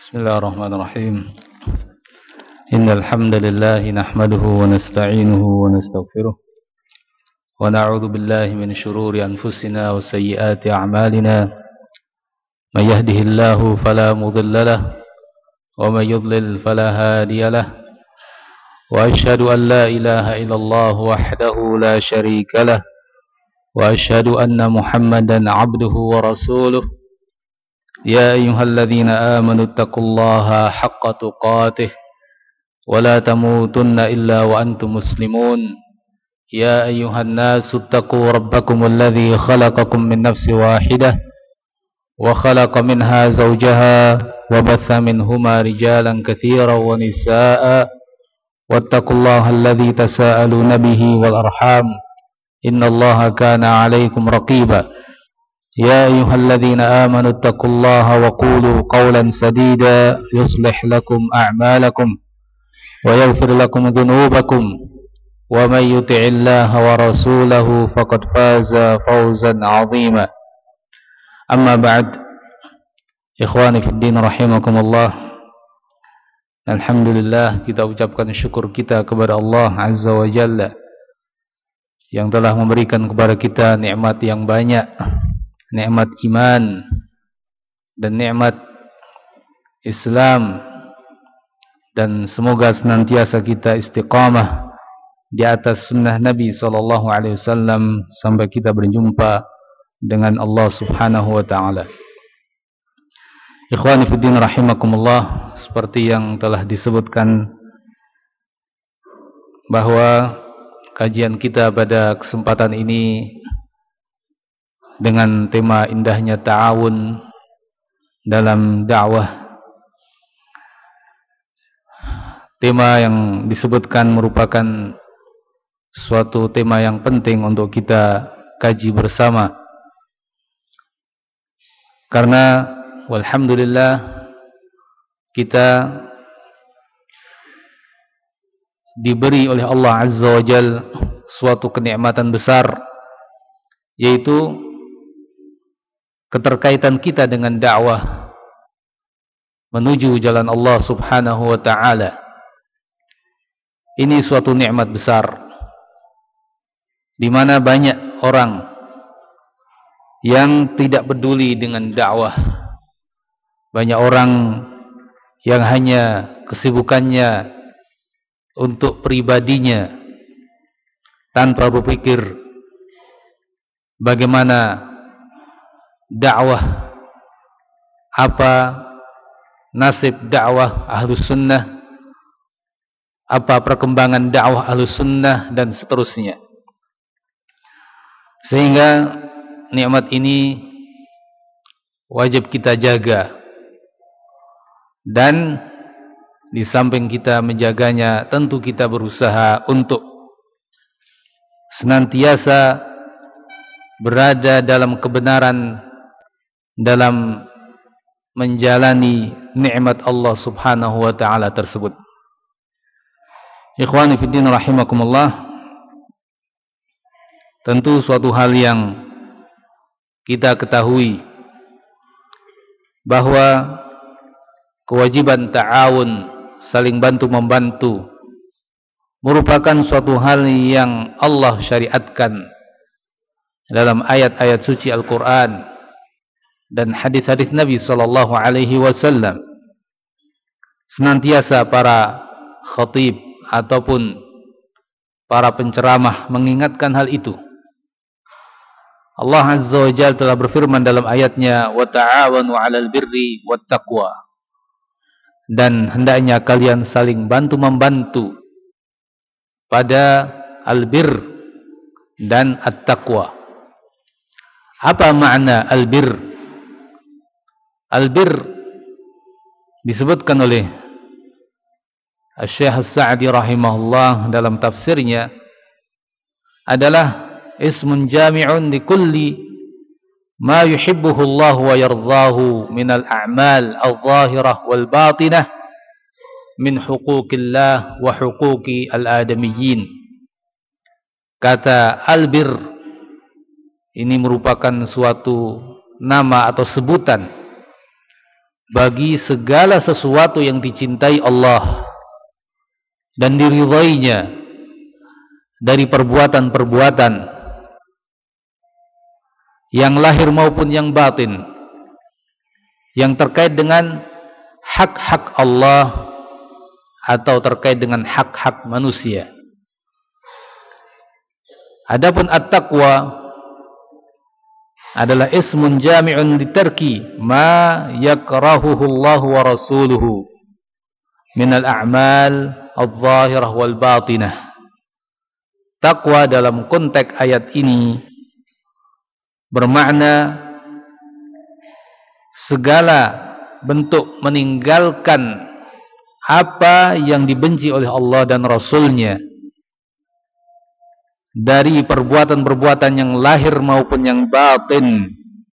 بسم الله الرحمن الرحيم إن الحمد لله نحمده ونستعينه ونستغفره ونعوذ بالله من شرور أنفسنا وسيئات أعمالنا من يهده الله فلا مضل له ومن يضلل فلا هادي له وأشهد أن لا إله إلا الله وحده لا شريك له وأشهد أن محمدا عبده ورسوله يا أيها الذين آمنوا اتقوا الله حق تقاته ولا تموتن إلا وأنتم مسلمون يا أيها الناس اتقوا ربكم الذي خلقكم من نفس واحدة وخلق منها زوجها وبث منهما رجالا كثيرا ونساء واتقوا الله الذي تساءلون به والأرحام إن الله كان عليكم رقيبا يا أيها الذين آمنوا اتقوا الله وقولوا قولا سديدا يصلح لكم أعمالكم ويغفر لكم ذنوبكم ومن يطع الله ورسوله فقد فاز فوزا عظيما أما بعد إخواني في الدين رحمكم الله. Alhamdulillah, kita ucapkan syukur kita kepada Allah Azza wa Jalla yang telah memberikan kepada kita nikmat yang banyak, nikmat iman dan nikmat Islam, dan semoga senantiasa kita istiqamah di atas sunnah Nabi SAW sampai kita berjumpa dengan Allah Subhanahu wa ta'ala. Ikhwani fiddin rahimakumullah, seperti yang telah disebutkan bahwa kajian kita pada kesempatan ini dengan tema indahnya ta'awun dalam dakwah. Tema yang disebutkan merupakan suatu tema yang penting untuk kita kaji bersama, karena walhamdulillah kita diberi oleh Allah Azza wa Jalla suatu kenikmatan besar, yaitu keterkaitan kita dengan dakwah menuju jalan Allah Subhanahu wa ta'ala. Ini suatu nikmat besar, di mana banyak orang yang tidak peduli dengan dakwah. Banyak orang yang hanya kesibukannya untuk pribadinya, tanpa berpikir bagaimana dakwah, apa nasib dakwah Ahlus Sunnah, apa perkembangan dakwah Ahlus Sunnah, dan seterusnya. Sehingga nikmat ini wajib kita jaga, dan di samping kita menjaganya, tentu kita berusaha untuk senantiasa berada dalam kebenaran dalam menjalani nikmat Allah Subhanahu wa ta'ala tersebut. Ikhwani fiddin rahimakumullah, tentu suatu hal yang kita ketahui bahwa kewajiban ta'awun, saling bantu-membantu, merupakan suatu hal yang Allah syariatkan dalam ayat-ayat suci Al-Quran dan hadis-hadis Nabi sallallahu alaihi wasallam. Senantiasa para khatib ataupun para penceramah mengingatkan hal itu. Allah Azza wa Jalla telah berfirman dalam ayatnya, wa ta'awanu 'alal birri wat taqwa, dan hendaknya kalian saling bantu-membantu pada albir dan at-taqwa. Apa makna albir? Albir disebutkan oleh Syekh As-Sa'di rahimahullah dalam tafsirnya adalah ismun jami'un li kulli ma yuhibbuhu Allah wa yardahu min al-a'mal al-zahirah wal batinah min huquqillah wa huquqi al-adamiyyin. Kata albir ini merupakan suatu nama atau sebutan bagi segala sesuatu yang dicintai Allah dan diridhainya dari perbuatan-perbuatan yang lahir maupun yang batin, yang terkait dengan hak-hak Allah atau terkait dengan hak-hak manusia. Adapun at-taqwa adalah ismun jami'un litarki ma yakrahuhu Allah wa rasuluhu min al-a'mal al-zahirah wal batinah. Taqwa dalam konteks ayat ini bermakna segala bentuk meninggalkan apa yang dibenci oleh Allah dan Rasulnya dari perbuatan-perbuatan yang lahir maupun yang batin.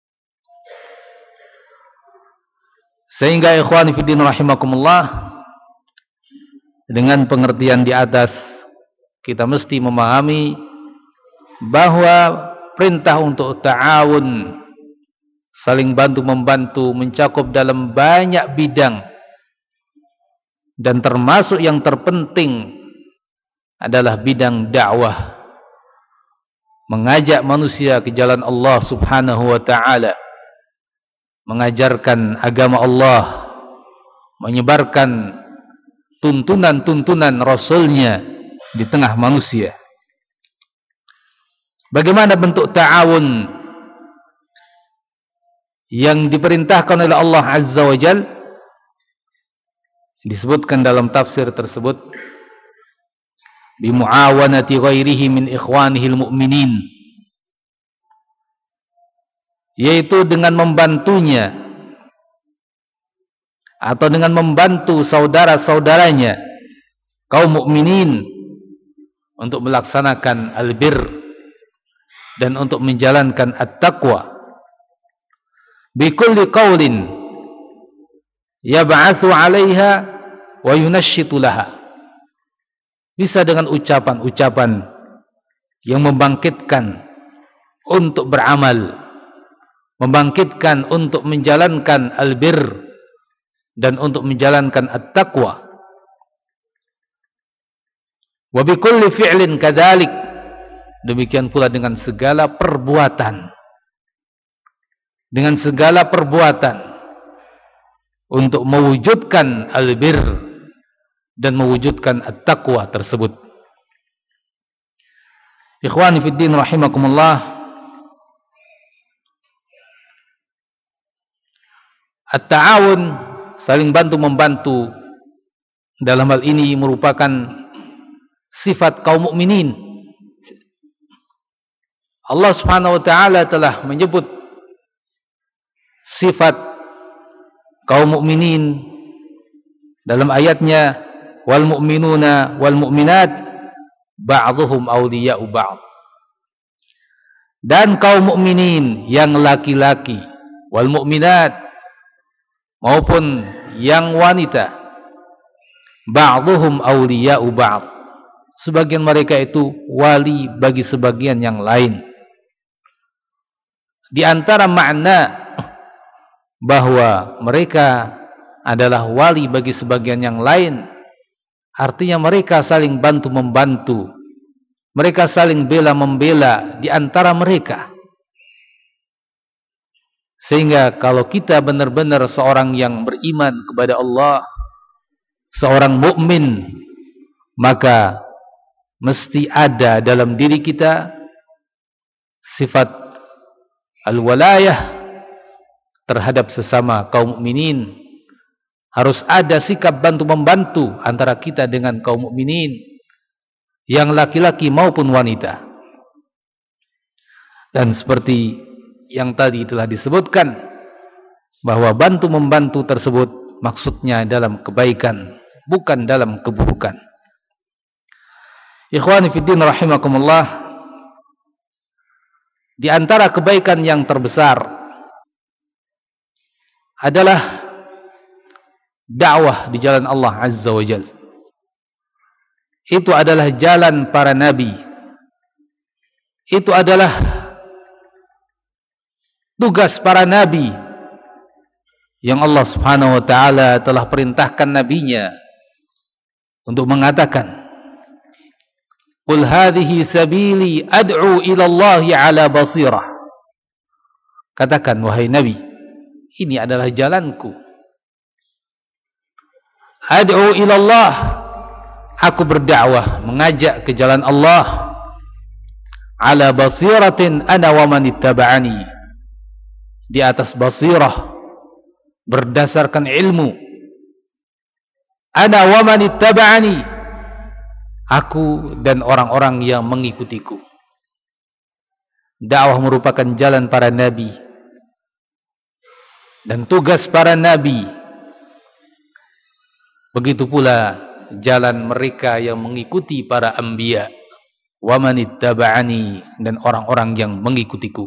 Sehingga ikhwani fiddin rahimakumullah, dengan pengertian di atas kita mesti memahami bahwa perintah untuk ta'awun, saling bantu-membantu, mencakup dalam banyak bidang, dan termasuk yang terpenting adalah bidang dakwah, mengajak manusia ke jalan Allah subhanahu wa ta'ala, mengajarkan agama Allah, menyebarkan tuntunan-tuntunan Rasulnya di tengah manusia. Bagaimana bentuk ta'awun yang diperintahkan oleh Allah Azza wa Jal? Disebutkan dalam tafsir tersebut, bimu'awanati ghairihi min ikhwanihil mu'minin, yaitu dengan membantunya atau dengan membantu saudara-saudaranya kaum mukminin untuk melaksanakan albir dan untuk menjalankan at-taqwa bikulli qaulin yab'atsu 'alaiha wa yunashshitu laha. Bisa dengan ucapan-ucapan yang membangkitkan untuk beramal, membangkitkan untuk menjalankan albir dan untuk menjalankan at-taqwa. Wa bikulli fi'lin kadzalik, demikian pula dengan segala perbuatan, dengan segala perbuatan untuk mewujudkan albir dan mewujudkan at-taqwa tersebut. Ikhwani fiddin rahimakumullah, at-ta'awun, saling bantu-membantu, dalam hal ini merupakan sifat kaum mukminin. Allah Subhanahu wa taala telah menyebut sifat kaum mukminin dalam ayatnya, wal mu'minuna wal mu'minat ba'dhuhum awliya'u ba'd. Dan kaum mukminin yang laki-laki, wal mu'minat, maupun yang wanita, ba'dhuhum awliya'u ba'd, sebagian mereka itu wali bagi sebagian yang lain. Di antara makna bahwa mereka adalah wali bagi sebagian yang lain, artinya mereka saling bantu-membantu, mereka saling bela-membela di antara mereka. Sehingga kalau kita benar-benar seorang yang beriman kepada Allah, seorang mukmin, maka mesti ada dalam diri kita sifat al-walayah terhadap sesama kaum mukminin. Harus ada sikap bantu-membantu antara kita dengan kaum mukminin, yang laki-laki maupun wanita. Dan seperti yang tadi telah disebutkan, bahwa bantu-membantu tersebut maksudnya dalam kebaikan, bukan dalam keburukan. Ikhwani fiddin rahimakumullah, di antara kebaikan yang terbesar adalah dakwah di jalan Allah Azza wa Jalla. Itu adalah jalan para nabi. Itu adalah tugas para nabi yang Allah Subhanahu wa taala telah perintahkan nabinya untuk mengatakan, "Qul hadhihi sabili ad'u ila Allah 'ala basirah." Katakan wahai Nabi, ini adalah jalanku. Ad'u ila Allah, aku berdakwah, mengajak ke jalan Allah. 'Ala basiratin ana wa man ittaba'ani, di atas basirah, berdasarkan ilmu. Ana wa man ittaba'ani, aku dan orang-orang yang mengikutiku. Dakwah merupakan jalan para nabi dan tugas para nabi. Begitu pula jalan mereka yang mengikuti para anbiya. Wa man ittaba'ani, dan orang-orang yang mengikutiku.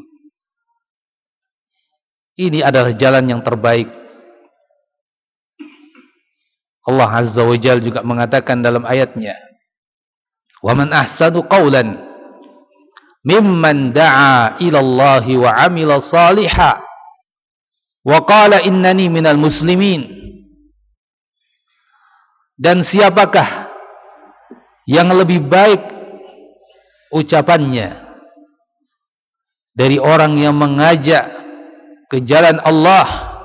Ini adalah jalan yang terbaik. Allah Azza wa Jalla juga mengatakan dalam ayatnya, "Wa man ahsanu qawlan mimman da'a ila Allah wa 'amila shalihan wa qala innani minal muslimin." Dan siapakah yang lebih baik ucapannya dari orang yang mengajak ke jalan Allah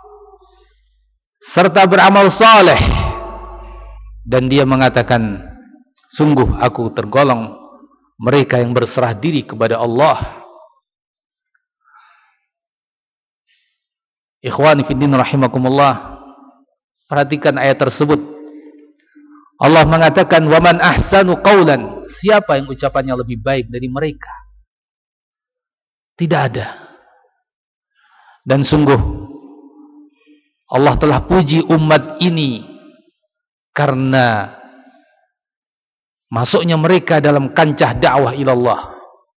serta beramal saleh, dan dia mengatakan, sungguh aku tergolong mereka yang berserah diri kepada Allah. Ikhwani fiddin rahimakumullah, perhatikan ayat tersebut. Allah mengatakan, "Wa man ahsanu qawlan." Siapa yang ucapannya lebih baik dari mereka? Tidak ada. Dan sungguh Allah telah puji umat ini karena masuknya mereka dalam kancah dakwah ilallah.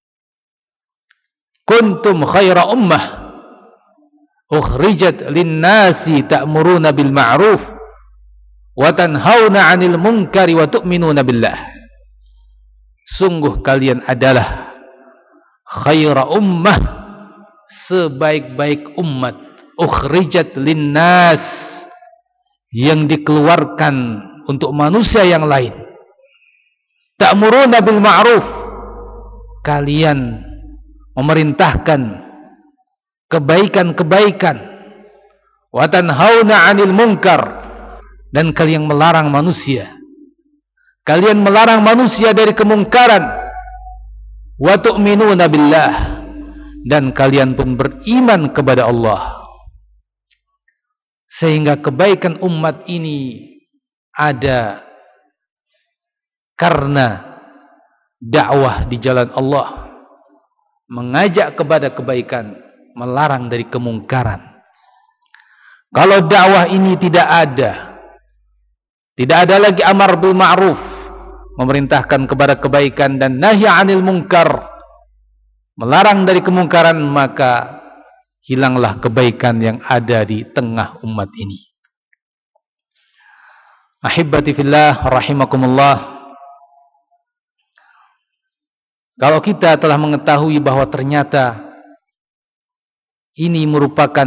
Kuntum khaira ummah ukhrijat linnasi ta'muruna bil ma'ruf wa tanhauna 'anil munkari wa tu'minuna billah. Sungguh kalian adalah khaira ummah, sebaik-baik umat, ukhrijat linnas, yang dikeluarkan untuk manusia yang lain. Ta'muruna bil ma'ruf, kalian memerintahkan kebaikan-kebaikan. Wa tanhauna 'anil munkar, dan kalian melarang manusia. Kalian melarang manusia dari kemungkaran. Wa tu'minuna billah, dan kalian pun beriman kepada Allah. Sehingga kebaikan umat ini ada karena dakwah di jalan Allah, mengajak kepada kebaikan, melarang dari kemungkaran. Kalau dakwah ini tidak ada lagi amar bil ma'ruf, memerintahkan kepada kebaikan, dan nahi 'anil munkar, melarang dari kemungkaran, maka hilanglah kebaikan yang ada di tengah umat ini. Ahibbati fillah rahimakumullah. Kalau kita telah mengetahui bahwa ternyata ini merupakan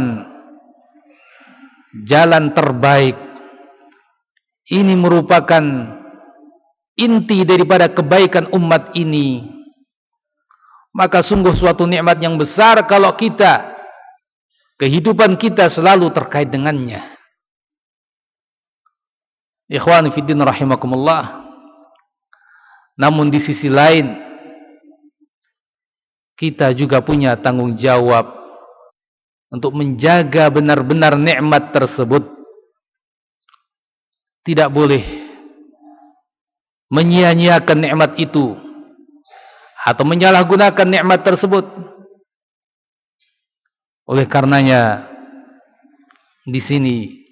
jalan terbaik, ini merupakan inti daripada kebaikan umat ini, maka sungguh suatu nikmat yang besar kalau kehidupan kita selalu terkait dengannya. Ikhwani fiddin rahimakumullah. Namun di sisi lain, kita juga punya tanggung jawab untuk menjaga benar-benar nikmat tersebut. Tidak boleh menyia-nyiakan nikmat itu atau menyalahgunakan nikmat tersebut. Oleh karenanya, di sini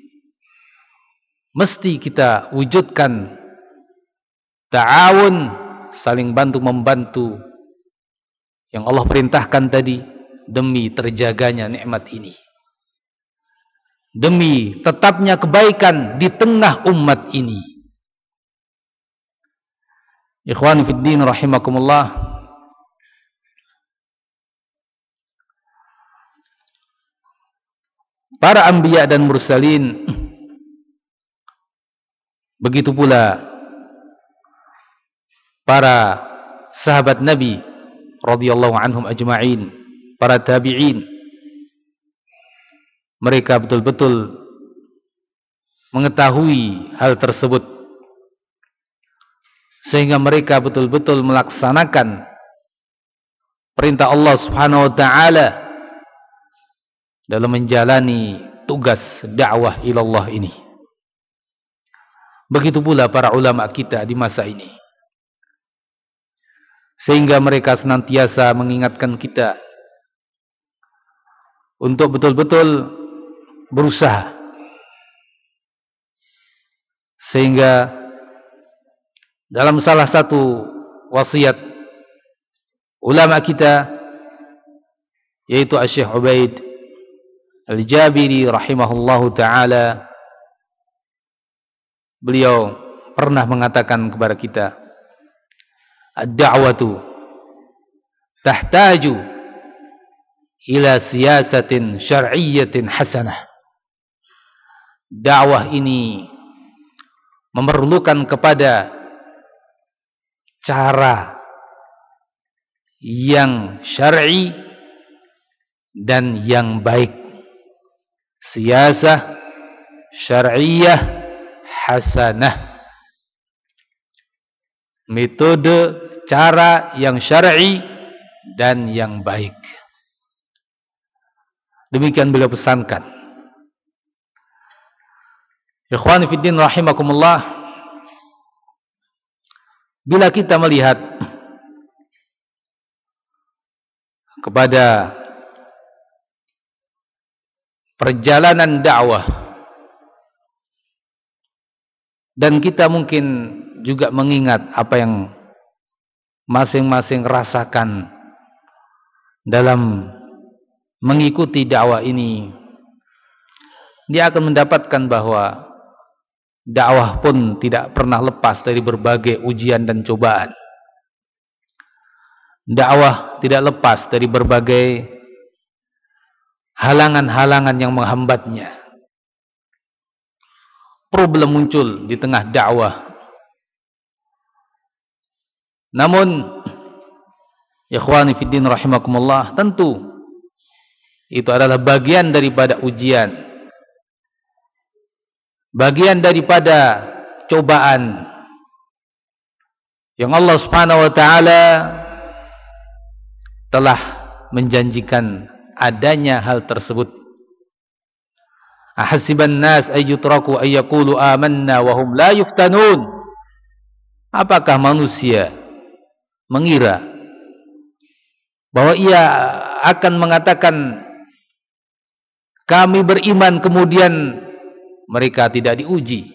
mesti kita wujudkan ta'awun, saling bantu-membantu yang Allah perintahkan tadi, demi terjaganya nikmat ini, demi tetapnya kebaikan di tengah umat ini. Ikhwan fiddin rahimakumullah. para anbiya dan mursalin. Begitu pula para sahabat Nabi radhiyallahu anhum ajma'in, para tabi'in. Mereka betul-betul mengetahui hal tersebut, sehingga mereka betul-betul melaksanakan perintah Allah Subhanahu wa taala dalam menjalani tugas dakwah ilallah ini. Begitu pula para ulama kita di masa ini, sehingga mereka senantiasa mengingatkan kita untuk betul-betul berusaha, sehingga dalam salah satu wasiat ulama kita, yaitu Syekh Ubaid Al-Jabiri rahimahullahu ta'ala, beliau pernah mengatakan kepada kita, ad-da'watu tahtaju ila siyasatin syar'iyyatin hasanah. Dakwah ini memerlukan kepada cara yang syar'i dan yang baik. Siyasah syar'iyyah hasanah. Metode, cara yang syar'i dan yang baik. Demikian beliau pesankan. Ikhwani fiddin rahimakumullah, bila kita melihat kepada perjalanan dakwah, dan kita mungkin juga mengingat apa yang masing-masing rasakan dalam mengikuti dakwah ini, dia akan mendapatkan bahwa dakwah pun tidak pernah lepas dari berbagai ujian dan cobaan. Dakwah tidak lepas dari berbagai halangan-halangan yang menghambatnya. Problem muncul di tengah dakwah. Namun, ikhwani fiddin rahimakumullah, tentu itu adalah bagian daripada ujian, bagian daripada cobaan yang Allah Subhanahu wa taala telah menjanjikan adanya hal tersebut. Ahasiban nas ayyutraku ayyaqulu amanna wa hum la yuftanun. Apakah manusia mengira bahwa ia akan mengatakan kami beriman kemudian mereka tidak diuji?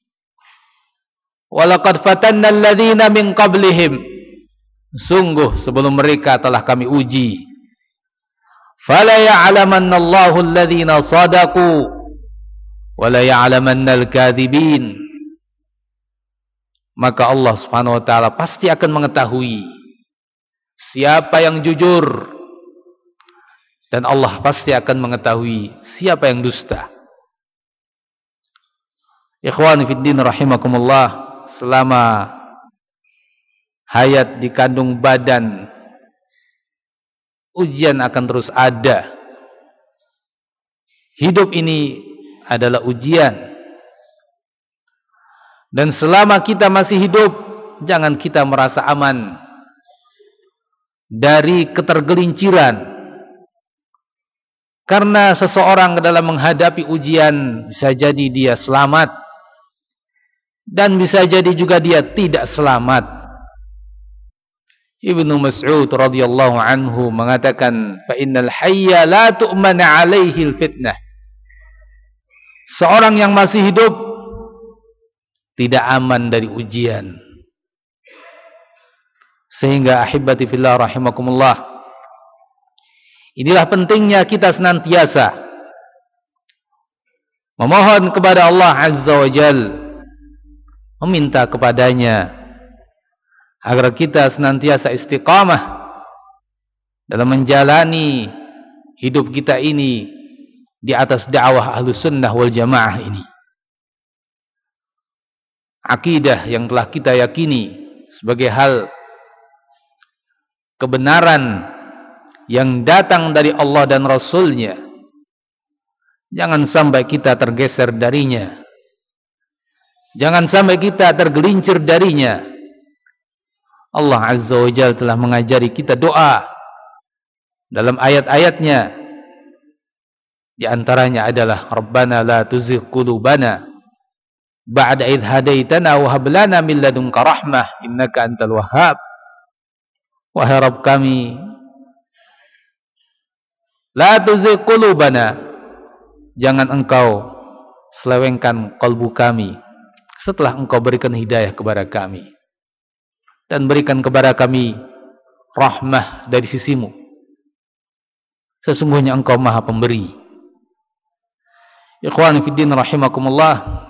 Walaqad fatanna alladhina min qablihim. Sungguh sebelum mereka telah kami uji. Fala ya'lamanna Allahu alladhina sadaqu wa la ya'lamanna al-kadhibin. Maka Allah Subhanahu wa taala pasti akan mengetahui siapa yang jujur, dan Allah pasti akan mengetahui siapa yang dusta. Ikhwani fiddin rahimakumullah, selama hayat di kandung badan, ujian akan terus ada. Hidup ini adalah ujian. Dan selama kita masih hidup, jangan kita merasa aman dari ketergelinciran. Karena seseorang dalam menghadapi ujian, bisa jadi dia selamat, dan bisa jadi juga dia tidak selamat. Ibnu Mas'ud radhiyallahu anhu mengatakan, fa innal hayya la tu'man 'alaihi al-fitnah. Seorang yang masih hidup tidak aman dari ujian. Sehingga ahibati fillah rahimakumullah, inilah pentingnya kita senantiasa memohon kepada Allah Azza wa Jalla, meminta kepadanya agar kita senantiasa istiqamah dalam menjalani hidup kita ini di atas dakwah Ahlus Sunnah wal Jamaah ini. Akidah yang telah kita yakini sebagai hal kebenaran yang datang dari Allah dan Rasul-Nya. Jangan sampai kita tergeser darinya. Jangan sampai kita tergelincir darinya. Allah Azza wa Jalla telah mengajari kita doa dalam ayat-ayatnya. Di antaranya adalah Rabbana la tuzigh qulubana ba'da idh hadaitana wa hab lana min ladunka rahmah innaka antal wahhab. Wahai Rabb kami, la tuzigh qulubana, jangan engkau selewengkan kalbu kami setelah engkau berikan hidayah kepada kami, dan berikan kepada kami rahmah dari sisimu. Sesungguhnya engkau maha pemberi. Ikhwan fiddin rahimakumullah,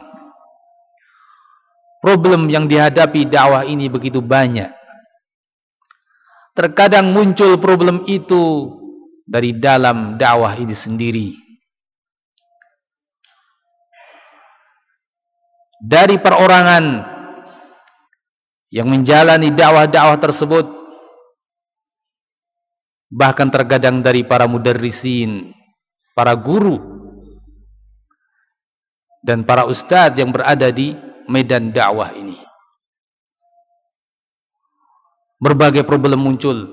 problem yang dihadapi dakwah ini begitu banyak. Terkadang muncul problem itu dari dalam dakwah ini sendiri, dari perorangan yang menjalani dakwah-dakwah tersebut, bahkan terkadang dari para mudarrisin, para guru, dan para ustadz yang berada di medan dakwah ini. Berbagai problem muncul,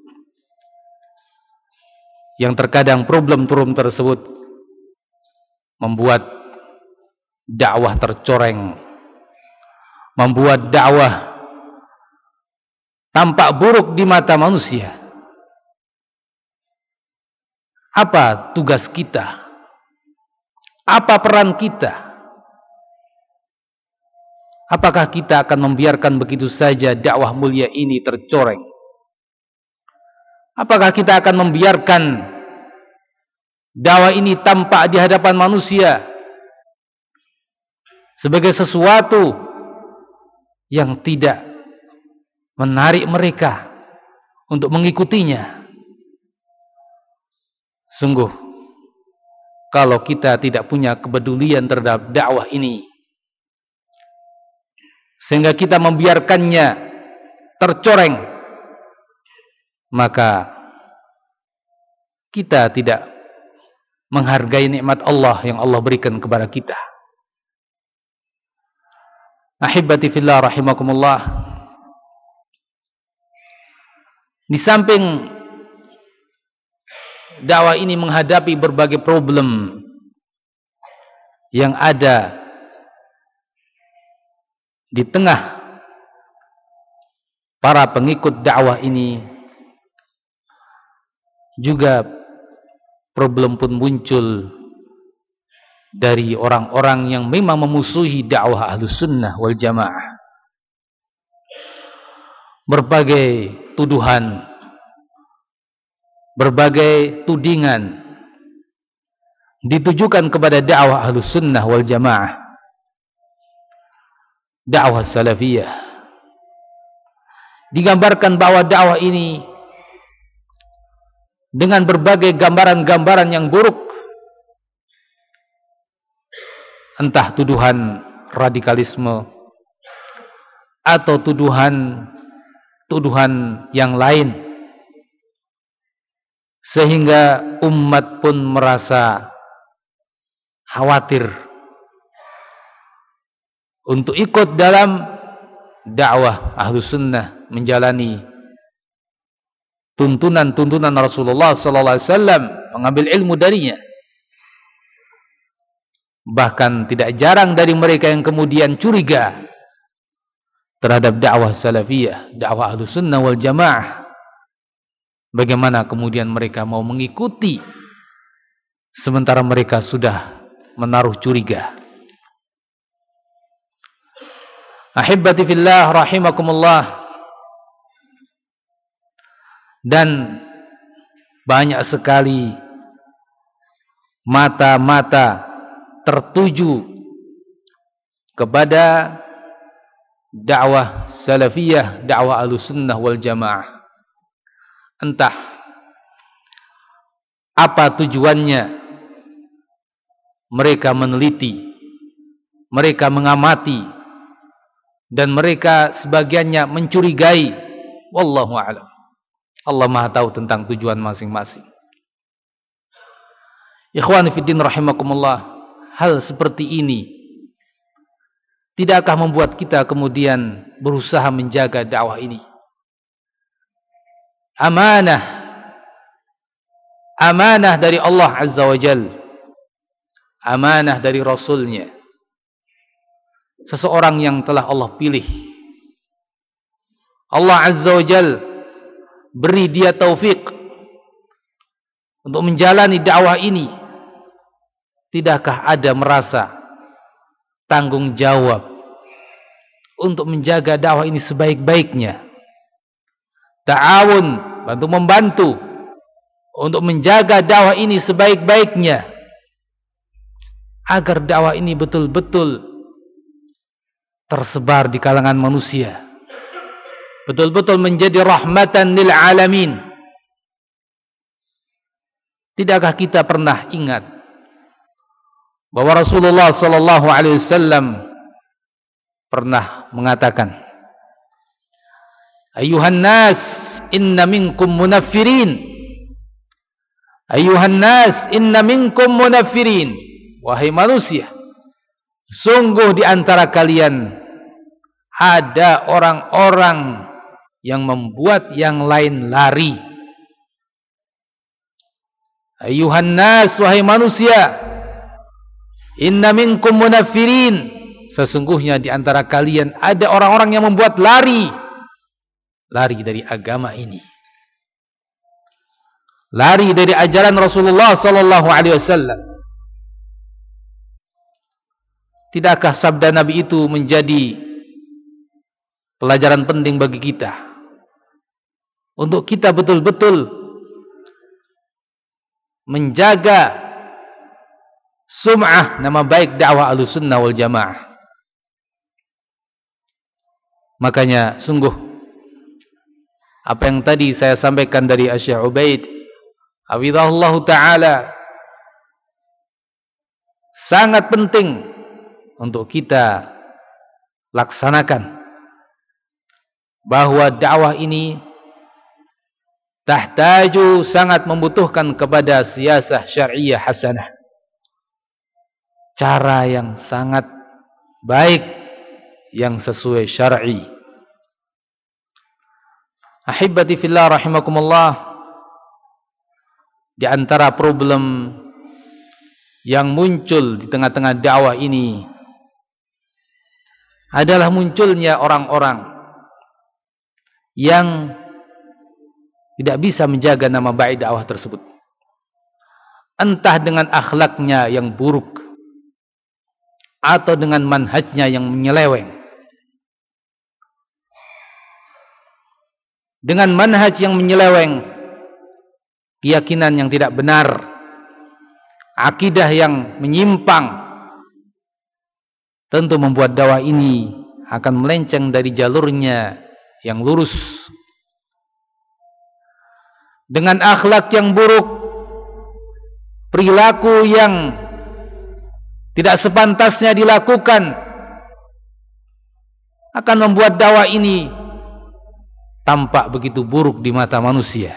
yang terkadang problem-problem tersebut membuat dakwah tercoreng, membuat dakwah tampak buruk di mata manusia. Apa tugas kita? Apa peran kita? Apakah kita akan membiarkan begitu saja dakwah mulia ini tercoreng? Apakah kita akan membiarkan dakwah ini tampak di hadapan manusia sebagai sesuatu yang tidak menarik mereka untuk mengikutinya? Sungguh, kalau kita tidak punya kepedulian terhadap dakwah ini, sehingga kita membiarkannya tercoreng, maka kita tidak menghargai nikmat Allah yang Allah berikan kepada kita. Ahibati fillah rahimakumullah, di samping dakwah ini menghadapi berbagai problem yang ada di tengah para pengikut dakwah ini, juga problem pun muncul dari orang-orang yang memang memusuhi dakwah Ahlus Sunnah wal Jamaah. Berbagai tuduhan, berbagai tudingan ditujukan kepada dakwah Ahlus Sunnah wal Jamaah, dakwah salafiyah. Digambarkan bahwa dakwah ini dengan berbagai gambaran-gambaran yang buruk, entah tuduhan radikalisme atau tuduhan yang lain, sehingga umat pun merasa khawatir untuk ikut dalam dakwah Ahlus Sunnah, menjalani tuntunan Rasulullah sallallahu alaihi wasallam, mengambil ilmu darinya. Bahkan tidak jarang dari mereka yang kemudian curiga terhadap dakwah salafiyah, dakwah Ahlus Sunnah wal Jamaah. Bagaimana kemudian mereka mau mengikuti sementara mereka sudah menaruh curiga. Ahibbati fillah rahimakumullah, dan banyak sekali mata-mata tertuju kepada dakwah salafiyah, dakwah Ahlus Sunnah wal Jamaah. Entah apa tujuannya, mereka meneliti, mereka mengamati, dan mereka sebagiannya mencurigai. Wallahu a'lam. Allah Maha tahu tentang tujuan masing-masing. Ikhwani fiddin rahimakumullah, hal seperti ini tidakkah membuat kita kemudian berusaha menjaga dakwah ini? Amanah dari Allah Azza wa Jal, amanah dari Rasulnya, seseorang yang telah Allah pilih. Allah Azza wa Jal beri dia taufik untuk menjalani dakwah ini. Tidakkah ada merasa tanggung jawab untuk menjaga dakwah ini sebaik-baiknya? Ta'awun, bantu-membantu untuk menjaga dakwah ini sebaik-baiknya, agar dakwah ini betul-betul tersebar di kalangan manusia, betul-betul menjadi rahmatan lil alamin. Tidakkah kita pernah ingat bahwa Rasulullah sallallahu alaihi wasallam pernah mengatakan, "Ayuhan nas, inna minkum munaffirin." Ayuhan nas, inna minkum munaffirin. Wahai manusia, sungguh di antara kalian ada orang-orang yang membuat yang lain lari. Ayuhan nas, wahai manusia, inna minkum munaffirin. Sesungguhnya di antara kalian ada orang-orang yang membuat lari dari agama ini, lari dari ajaran Rasulullah sallallahu alaihi wasallam. Tidakkah sabda Nabi itu menjadi pelajaran penting bagi kita, untuk kita betul-betul menjaga sum'ah, nama baik dakwah Ahlussunnah wal Jamaah. Makanya sungguh apa yang tadi saya sampaikan dari Syekh Ubaid hafizahullah taala sangat penting untuk kita laksanakan, bahwa dakwah ini tahtaju, sangat membutuhkan kepada siyasah syar'iyyah hasanah, cara yang sangat baik yang sesuai syar'i. Ahibbati fillah rahimakumullah, di antara problem yang muncul di tengah-tengah dakwah ini adalah munculnya orang-orang yang tidak bisa menjaga nama baik dakwah tersebut, entah dengan akhlaknya yang buruk atau dengan manhajnya yang menyeleweng. Dengan manhaj yang menyeleweng, keyakinan yang tidak benar, akidah yang menyimpang, tentu membuat dakwah ini akan melenceng dari jalurnya yang lurus. Dengan akhlak yang buruk, perilaku yang tidak sepantasnya dilakukan, akan membuat dakwah ini tampak begitu buruk di mata manusia.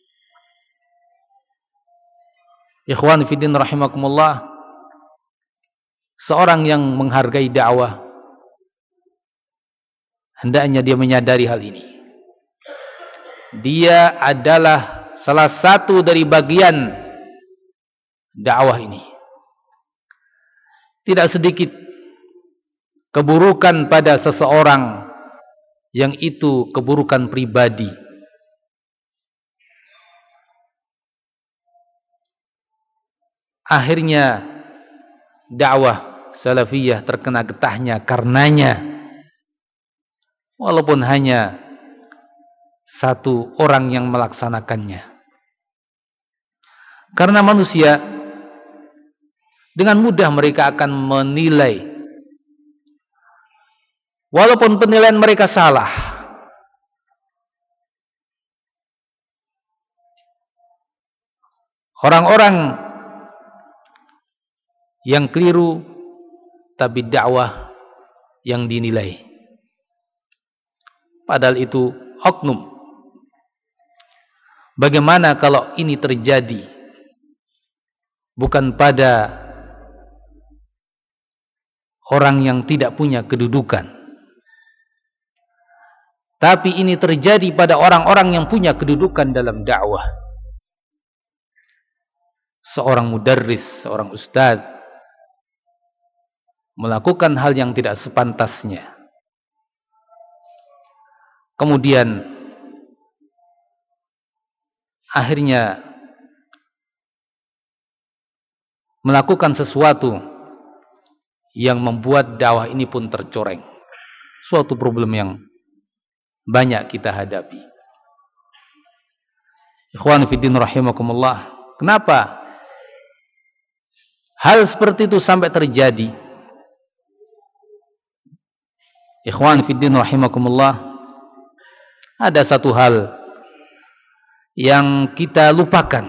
Ikhwan fiddin rahimakumullah, seorang yang menghargai dakwah hendaknya dia menyadari hal ini. Dia adalah salah satu dari bagian dakwah ini. Tidak sedikit keburukan pada seseorang yang itu keburukan pribadi. Akhirnya dakwah salafiyah terkena getahnya karenanya, walaupun hanya satu orang yang melaksanakannya. Karena manusia dengan mudah mereka akan menilai, walaupun penilaian mereka salah. Orang-orang yang keliru, tapi dakwah yang dinilai. Padahal itu oknum. Bagaimana kalau ini terjadi bukan pada orang yang tidak punya kedudukan, tapi ini terjadi pada orang-orang yang punya kedudukan dalam dakwah. Seorang mudarris, seorang ustaz melakukan hal yang tidak sepantasnya, kemudian akhirnya melakukan sesuatu yang membuat dakwah ini pun tercoreng. Suatu problem yang banyak kita hadapi. Ikhwan fillah rahimakumullah. Kenapa hal seperti itu sampai terjadi? Ikhwan fillah rahimakumullah. Ada satu hal yang kita lupakan,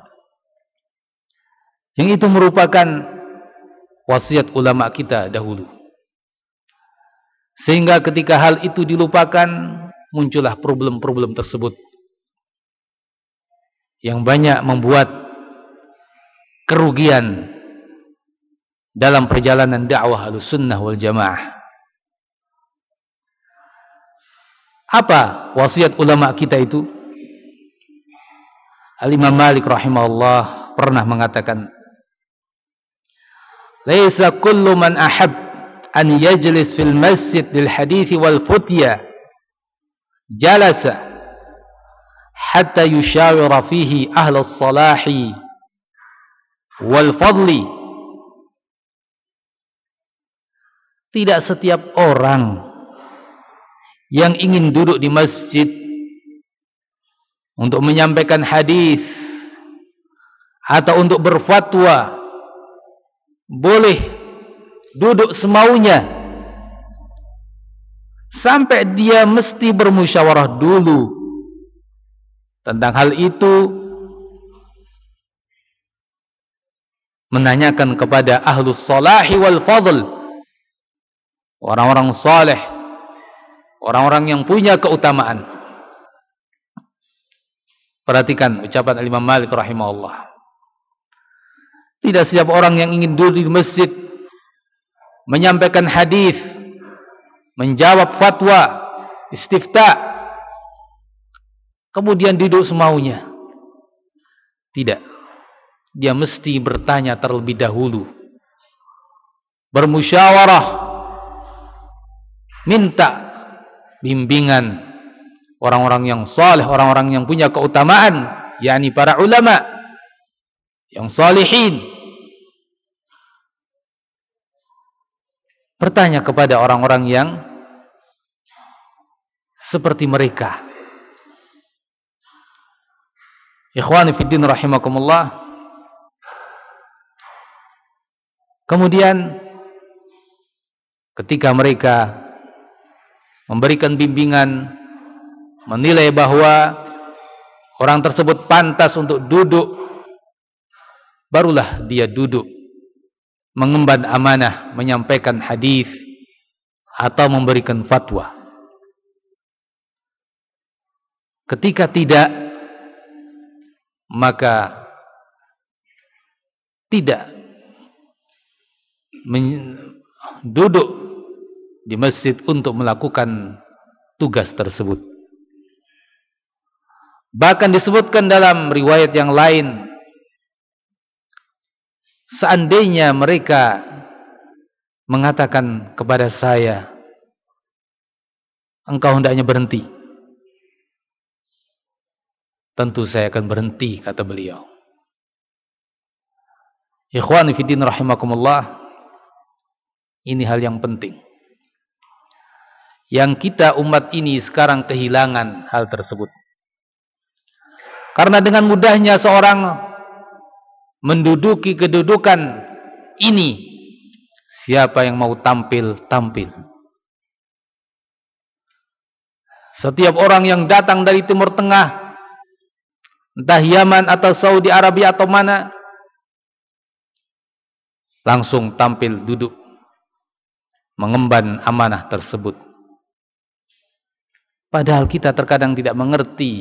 yang itu merupakan wasiat ulama kita dahulu, sehingga ketika hal itu dilupakan, muncullah problem-problem tersebut yang banyak membuat kerugian dalam perjalanan dakwah Ahlussunnah wal Jamaah. Apa wasiat ulama kita itu? Al-Imam Malik rahimahullah pernah mengatakan, "Laisa kullu man ahab an yajlis fil masjid lil hadits wal futya jalasa hatta yushawira fihi ahlus salahi wal fadli." Tidak setiap orang yang ingin duduk di masjid untuk menyampaikan hadis atau untuk berfatwa boleh duduk semaunya, sampai dia mesti bermusyawarah dulu tentang hal itu, menanyakan kepada ahlus salahi wal fadl, orang-orang saleh, orang-orang yang punya keutamaan. Perhatikan ucapan Imam Malik rahimahullah. Tidak setiap orang yang ingin duduk di masjid menyampaikan hadis, menjawab fatwa, istifta, kemudian duduk semaunya. Tidak. Dia mesti bertanya terlebih dahulu, bermusyawarah, minta bimbingan orang-orang yang saleh, orang-orang yang punya keutamaan, yakni para ulama yang salihin. Bertanya kepada orang-orang yang seperti mereka. Ikhwani fiddin rahimakumullah. Kemudian ketika mereka memberikan bimbingan, menilai bahwa orang tersebut pantas untuk duduk, barulah dia duduk mengemban amanah, menyampaikan hadis atau memberikan fatwa. Ketika tidak, maka tidak duduk di masjid untuk melakukan tugas tersebut. Bahkan disebutkan dalam riwayat yang lain, seandainya mereka mengatakan kepada saya, engkau hendaknya berhenti, tentu saya akan berhenti, kata beliau. Ikhwani fiddin rahimakumullah, ini hal yang penting, yang kita umat ini sekarang kehilangan hal tersebut. Karena dengan mudahnya seorang menduduki kedudukan ini, siapa yang mau tampil, tampil. Setiap orang yang datang dari Timur Tengah, entah Yaman atau Saudi Arabia atau mana, langsung tampil duduk mengemban amanah tersebut. Padahal kita terkadang tidak mengerti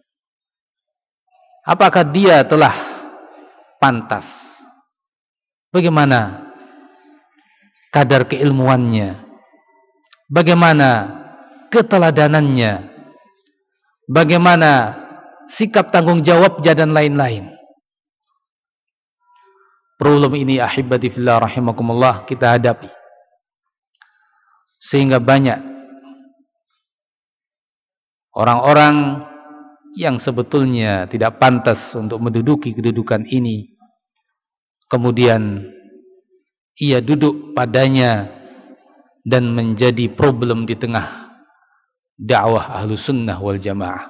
apakah dia telah pantas, bagaimana kadar keilmuannya, bagaimana keteladanannya, bagaimana sikap tanggung jawabnya dan lain-lain. Problem ini ahibati fillah rahimakumullah kita hadapi. Sehingga banyak orang-orang yang sebetulnya tidak pantas untuk menduduki kedudukan ini, kemudian ia duduk padanya dan menjadi problem di tengah dakwah ahlu sunnah wal jamaah.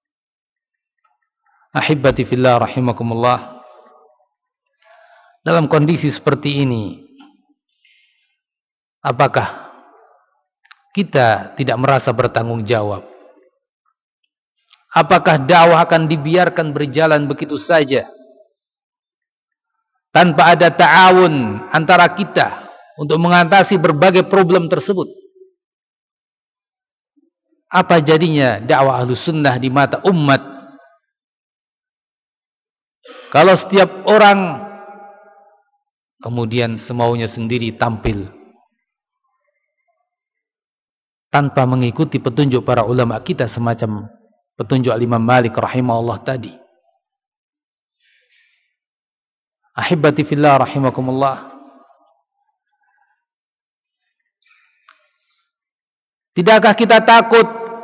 Ahibati fillah rahimakumullah, dalam kondisi seperti ini, apakah kita tidak merasa bertanggung jawab? Apakah dakwah akan dibiarkan berjalan begitu saja tanpa ada ta'awun antara kita untuk mengatasi berbagai problem tersebut? Apa jadinya dakwah ahlu sunnah di mata umat kalau setiap orang kemudian semaunya sendiri tampil tanpa mengikuti petunjuk para ulama kita, semacam petunjuk Imam Malik rahimahullah tadi? Ahibati fillah rahimakumullah, tidakkah kita takut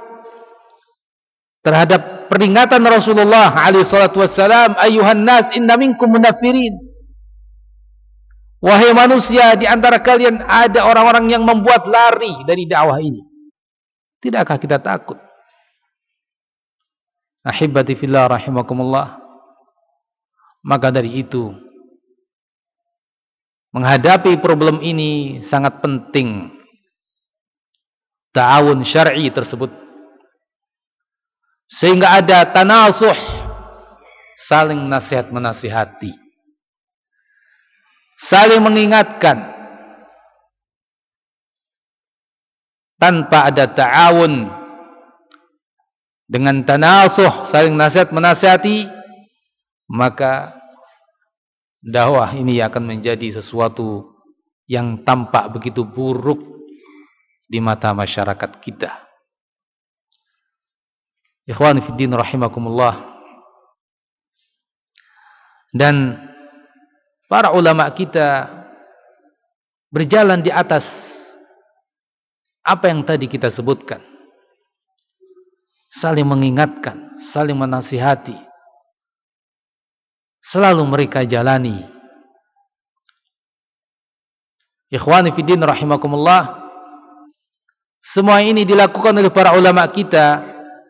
terhadap peringatan Rasulullah alaihi salatu wassalam, ayuhan nas inna minkum munafirin, wahai manusia, di antara kalian ada orang-orang yang membuat lari dari dakwah ini. Tidakkah kita takut? Ahibati fillah rahimakumullah, maka dari itu menghadapi problem ini sangat penting ta'awun syar'i tersebut, sehingga ada tanasuh, saling nasihat menasihati, saling mengingatkan. Tanpa ada ta'awun dengan tanasuh, saling nasihat menasihati, maka dakwah ini akan menjadi sesuatu yang tampak begitu buruk di mata masyarakat kita. Ikhwani fiddin rahimakumullah, dan para ulama kita berjalan di atas apa yang tadi kita sebutkan, saling mengingatkan, saling menasihati, selalu mereka jalani. Ikhwani fiddin rahimakumullah, semua ini dilakukan oleh para ulama kita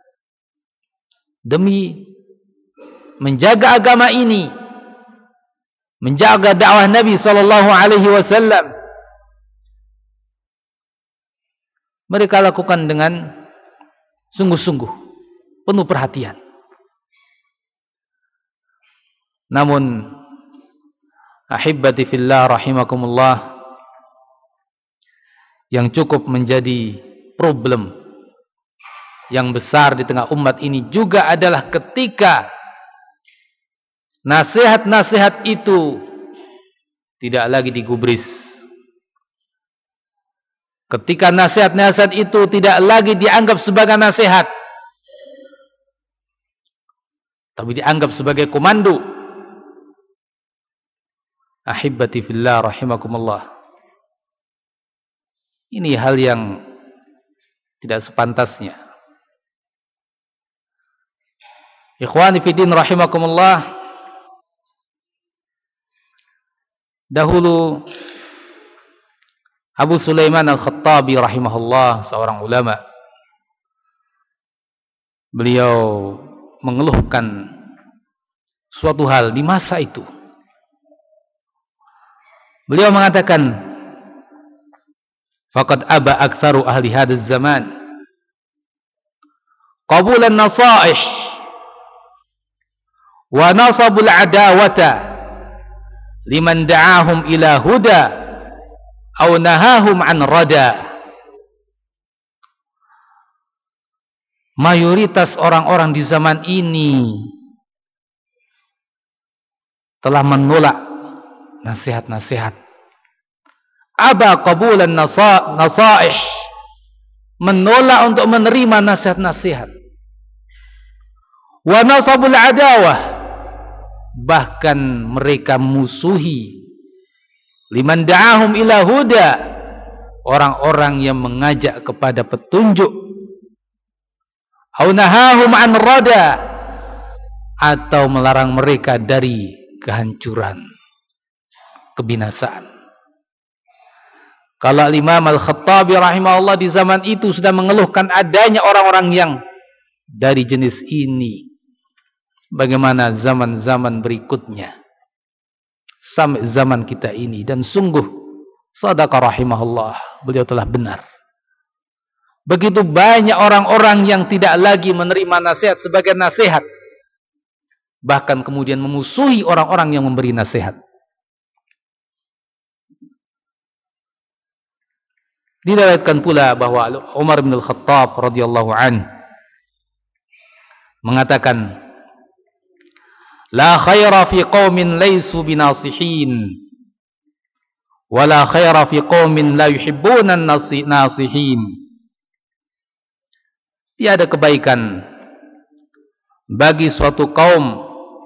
demi menjaga agama ini, menjaga dakwah Nabi sallallahu alaihi wasallam. Mereka lakukan dengan sungguh-sungguh, penuh perhatian. Namun ahibati fillah rahimakumullah, yang cukup menjadi problem yang besar di tengah umat ini juga adalah ketika nasihat-nasihat itu tidak lagi digubris. Ketika nasihat-nasihat itu tidak lagi dianggap sebagai nasihat, tapi dianggap sebagai komando. Ahibati fillah rahimakumullah, ini hal yang tidak sepantasnya. Ikhwani fiddin rahimakumullah, dahulu Abu Sulaiman Al-Khattabi rahimahullah, seorang ulama, beliau mengeluhkan suatu hal di masa itu. Beliau mengatakan, faqad aba aktsaru ahli hadzal zaman qabulan nasaih wa nasabul adawata liman da'ahum ila huda aw nahahum an rada. Mayoritas orang-orang di zaman ini telah menolak nasihat-nasihat. Aba qabulan nasaih, menolak untuk menerima nasihat-nasihat. Wa nasabul adawah, bahkan mereka musuhi liman da'ahum ila huda, orang-orang yang mengajak kepada petunjuk. Au nahahum an rada, atau melarang mereka dari kehancuran, kebinasaan. Kalau Imam Al-Khattabi rahimahullah di zaman itu sudah mengeluhkan adanya orang-orang yang dari jenis ini, bagaimana zaman-zaman berikutnya sampai zaman kita ini. Dan sungguh sadaqa rahimahullah, beliau telah benar. Begitu banyak orang-orang yang tidak lagi menerima nasihat sebagai nasihat, bahkan kemudian memusuhi orang-orang yang memberi nasihat. Diriwayatkan pula bahwa Umar bin Al-Khattab radhiyallahu anhu mengatakan, la khaira fi qaumin laysu binasihin, wa la khaira fi qaumin la yuhibbuna an-nasihin. Tiada kebaikan bagi suatu kaum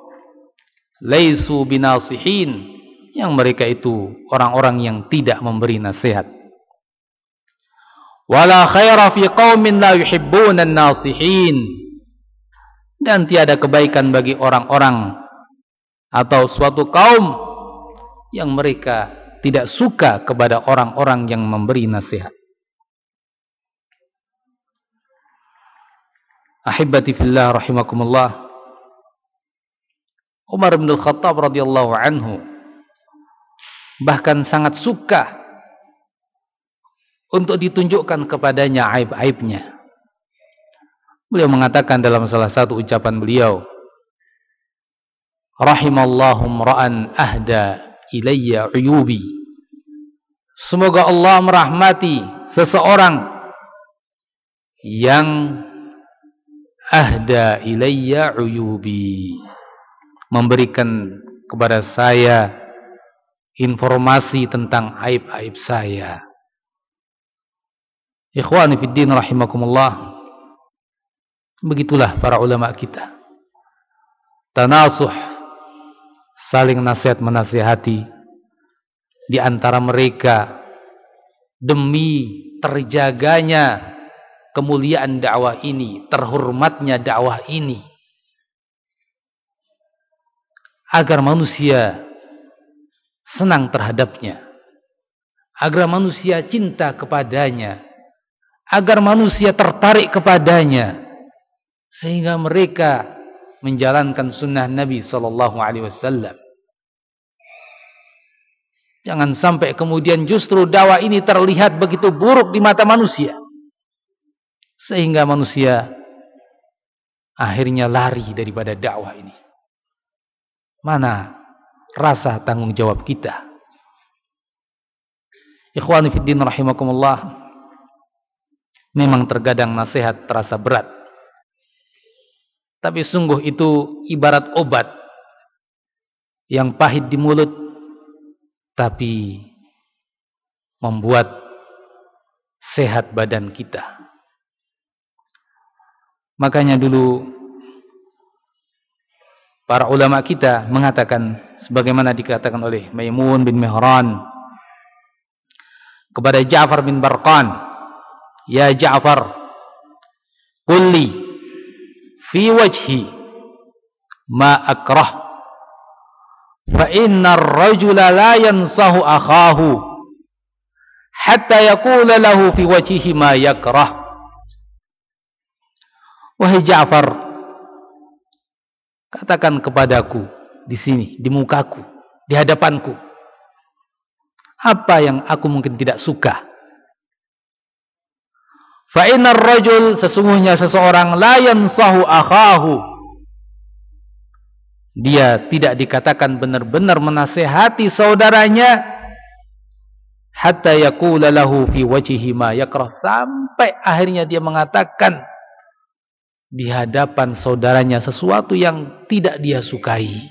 laisu binasihin, yang mereka itu orang-orang yang tidak memberi nasihat. Wala khaira fi qaumin la yuhibbuna an-nasihin, dan tiada kebaikan bagi orang-orang atau suatu kaum yang mereka tidak suka kepada orang-orang yang memberi nasihat. Ahibati fillah rahimakumullah, Umar bin Al-Khattab radhiyallahu anhu bahkan sangat suka untuk ditunjukkan kepadanya aib-aibnya. Beliau mengatakan dalam salah satu ucapan beliau, rahimallahu mra'an ahda ilayya uyubi, semoga Allah merahmati seseorang yang ahda ilayya uyubi, memberikan kepada saya informasi tentang aib-aib saya. Ikhwani fiddin rahimakumullah, begitulah para ulama kita. Tanasuh, saling nasihat menasihati di antara mereka demi terjaganya kemuliaan dakwah ini, terhormatnya dakwah ini, agar manusia senang terhadapnya, agar manusia cinta kepadanya, agar manusia tertarik kepadanya, sehingga mereka menjalankan sunnah Nabi SAW. Jangan sampai kemudian justru dakwah ini terlihat begitu buruk di mata manusia, sehingga manusia akhirnya lari daripada dakwah ini. Mana rasa tanggung jawab kita? Ikhwani fiddin rahimakumullah, memang terkadang nasihat terasa berat, tapi sungguh itu ibarat obat yang pahit di mulut, tapi membuat sehat badan kita. Makanya dulu para ulama kita mengatakan, sebagaimana dikatakan oleh Maimun bin Mihran kepada Ja'far bin Barqan, ya Ja'far, qulli fi wajhi ma akrah, fa inna ar-rajula la yansahu akhahu hatta yaqula lahu fi wajhihi ma yakrah. Wahai Ja'far, katakan kepadaku di sini, di mukaku, di hadapanku, apa yang aku mungkin tidak suka. Fa innar rajul, sesungguhnya seseorang, la yansahu akhahu, dia tidak dikatakan benar-benar menasihati saudaranya, hatta yaqula lahu fi wajhihi ma yakrah, sampai akhirnya dia mengatakan di hadapan saudaranya sesuatu yang tidak dia sukai.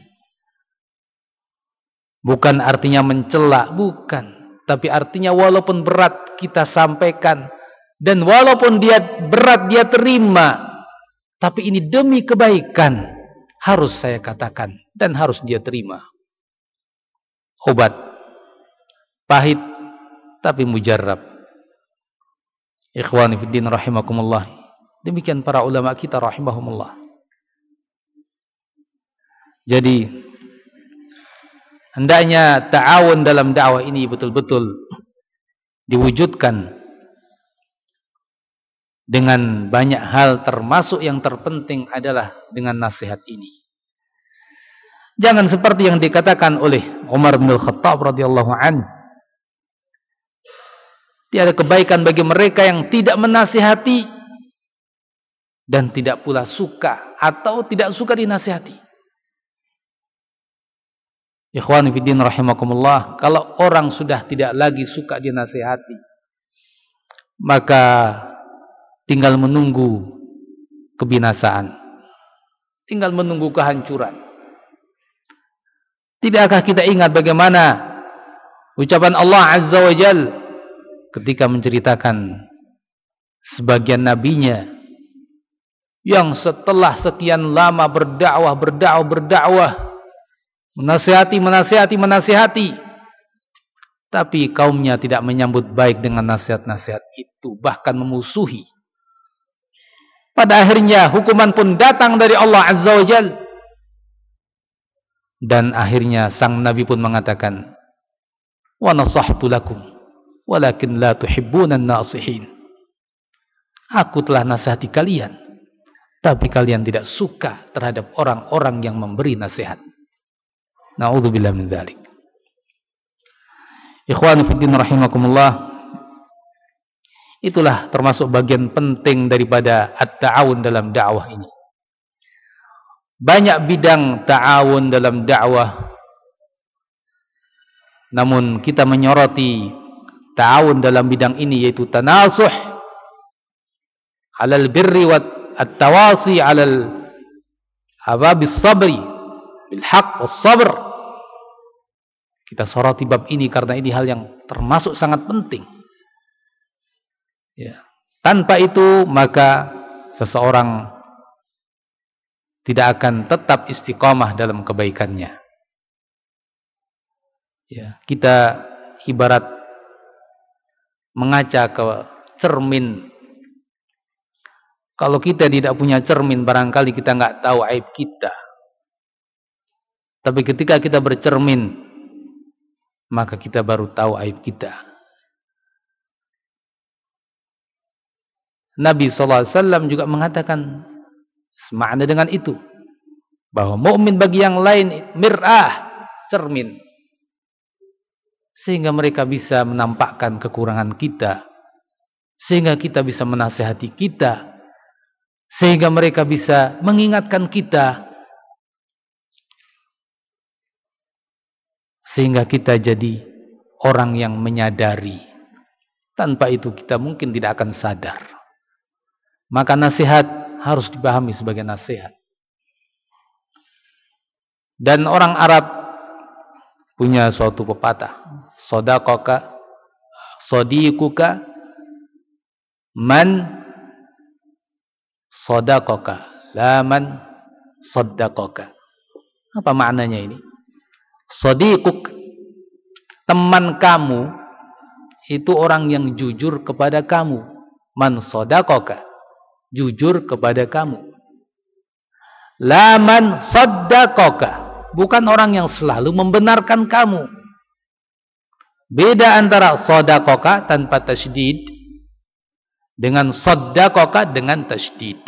Bukan artinya mencela, bukan, tapi artinya walaupun berat kita sampaikan, dan walaupun dia berat dia terima, tapi ini demi kebaikan, harus saya katakan dan harus dia terima. Obat pahit tapi mujarrab. Ikhwani fiddin rahimakumullah. Demikian para ulama kita rahimahumullah. Jadi hendaknya ta'awun dalam dakwah ini betul-betul diwujudkan dengan banyak hal, termasuk yang terpenting adalah dengan nasihat ini. Jangan seperti yang dikatakan oleh Umar bin Khattab radhiyallahu anhu, tiada kebaikan bagi mereka yang tidak menasihati dan tidak pula suka atau tidak suka dinasihati. Ikhwani fiddin rahimakumullah, kalau orang sudah tidak lagi suka dinasihati, maka tinggal menunggu kebinasaan, tinggal menunggu kehancuran. Tidakkah kita ingat bagaimana ucapan Allah Azza wa Jal ketika menceritakan sebagian nabinya yang setelah sekian lama berdakwah, menasihati, tapi kaumnya tidak menyambut baik dengan nasihat-nasihat itu, bahkan memusuhi. Pada akhirnya hukuman pun datang dari Allah Azza wa Jal, dan akhirnya sang nabi pun mengatakan, wa nasahtu lakum walakin la tuhibbunan nasihin. Aku telah nasihati kalian, tapi kalian tidak suka terhadap orang-orang yang memberi nasihat. Na'udzubillah min dzalik. Ikhwani fiddin rahimakumullah, itulah termasuk bagian penting daripada at-ta'awun dalam dakwah ini. Banyak bidang ta'awun dalam dakwah, namun kita menyoroti ta'awun dalam bidang ini, yaitu tanasuh alal birri wa at-tawasi alal hababis sabri bil haqq was sabr. Kita soroti bab ini karena ini hal yang termasuk sangat penting. Ya. Tanpa itu maka seseorang tidak akan tetap istiqamah dalam kebaikannya. Ya, kita ibarat mengaca ke cermin. Kalau kita tidak punya cermin, barangkali kita nggak tahu aib kita. Tapi ketika kita bercermin, maka kita baru tahu aib kita. Nabi SAW juga mengatakan semakna dengan itu, bahwa mukmin bagi yang lain mir'ah, cermin, sehingga mereka bisa menampakkan kekurangan kita, sehingga kita bisa menasihati kita, sehingga mereka bisa mengingatkan kita, sehingga kita jadi orang yang menyadari. Tanpa itu kita mungkin tidak akan sadar. Maka nasihat harus dipahami sebagai nasihat. Dan orang Arab punya suatu pepatah, sadaqaka sadiquka man sadaqaka la man saddaqaka. Apa maknanya ini? Sadiquk, teman kamu itu orang yang jujur kepada kamu. Man sadaqaka, jujur kepada kamu. La man saddaqaka, bukan orang yang selalu membenarkan kamu. Beda antara sadaqaka tanpa tasydid dengan saddaqaka dengan tasydid.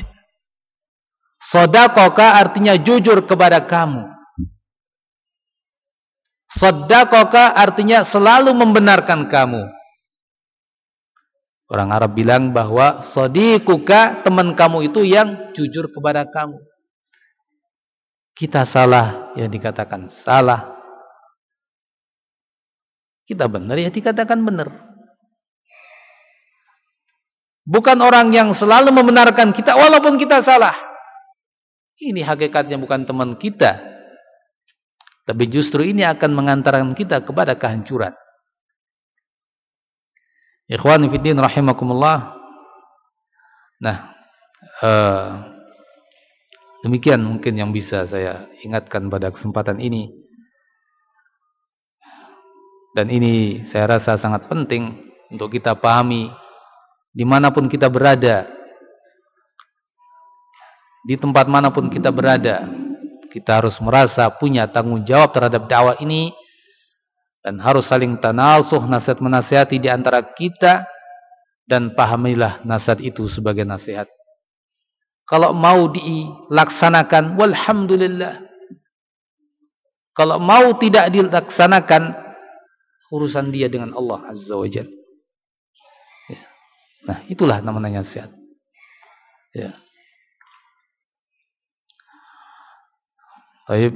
Sadaqaka artinya jujur kepada kamu. Saddaqaka artinya selalu membenarkan kamu. Orang Arab bilang bahwa sadiquka, teman kamu itu yang jujur kepada kamu. Kita salah, ya dikatakan salah. Kita benar, ya dikatakan benar. Bukan orang yang selalu membenarkan kita walaupun kita salah. Ini hakikatnya bukan teman kita. Tapi justru ini akan mengantarkan kita kepada kehancuran. Ikhwani fiddin rahimakumullah. Nah, demikian mungkin yang bisa saya ingatkan pada kesempatan ini. Dan ini saya rasa sangat penting untuk kita pahami dimanapun kita berada, di tempat manapun kita berada, kita harus merasa punya tanggung jawab terhadap dakwah ini dan harus saling tanasuh, nasihat menasihati di antara kita, dan pahamilah nasihat itu sebagai nasihat. Kalau mau dilaksanakan, walhamdulillah. Kalau mau tidak dilaksanakan, urusan dia dengan Allah Azza wa Jalla. Ya. Nah, itulah namanya nasihat. Ya. Baik.